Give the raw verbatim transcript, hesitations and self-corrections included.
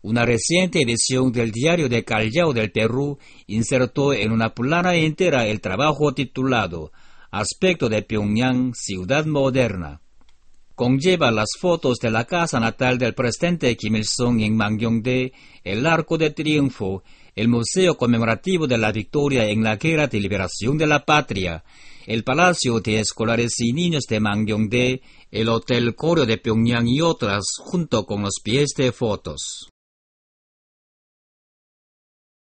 Una reciente edición del Diario de Callao del Perú insertó en una plana entera el trabajo titulado Aspecto de Pyongyang, ciudad moderna. Conlleva las fotos de la casa natal del presidente Kim Il-sung en Mangyongdae, el Arco de Triunfo, el Museo Conmemorativo de la Victoria en la Guerra de Liberación de la Patria, el Palacio de Escolares y Niños de Mangyongdae, el Hotel Koryo de Pyongyang y otras, junto con los pies de fotos.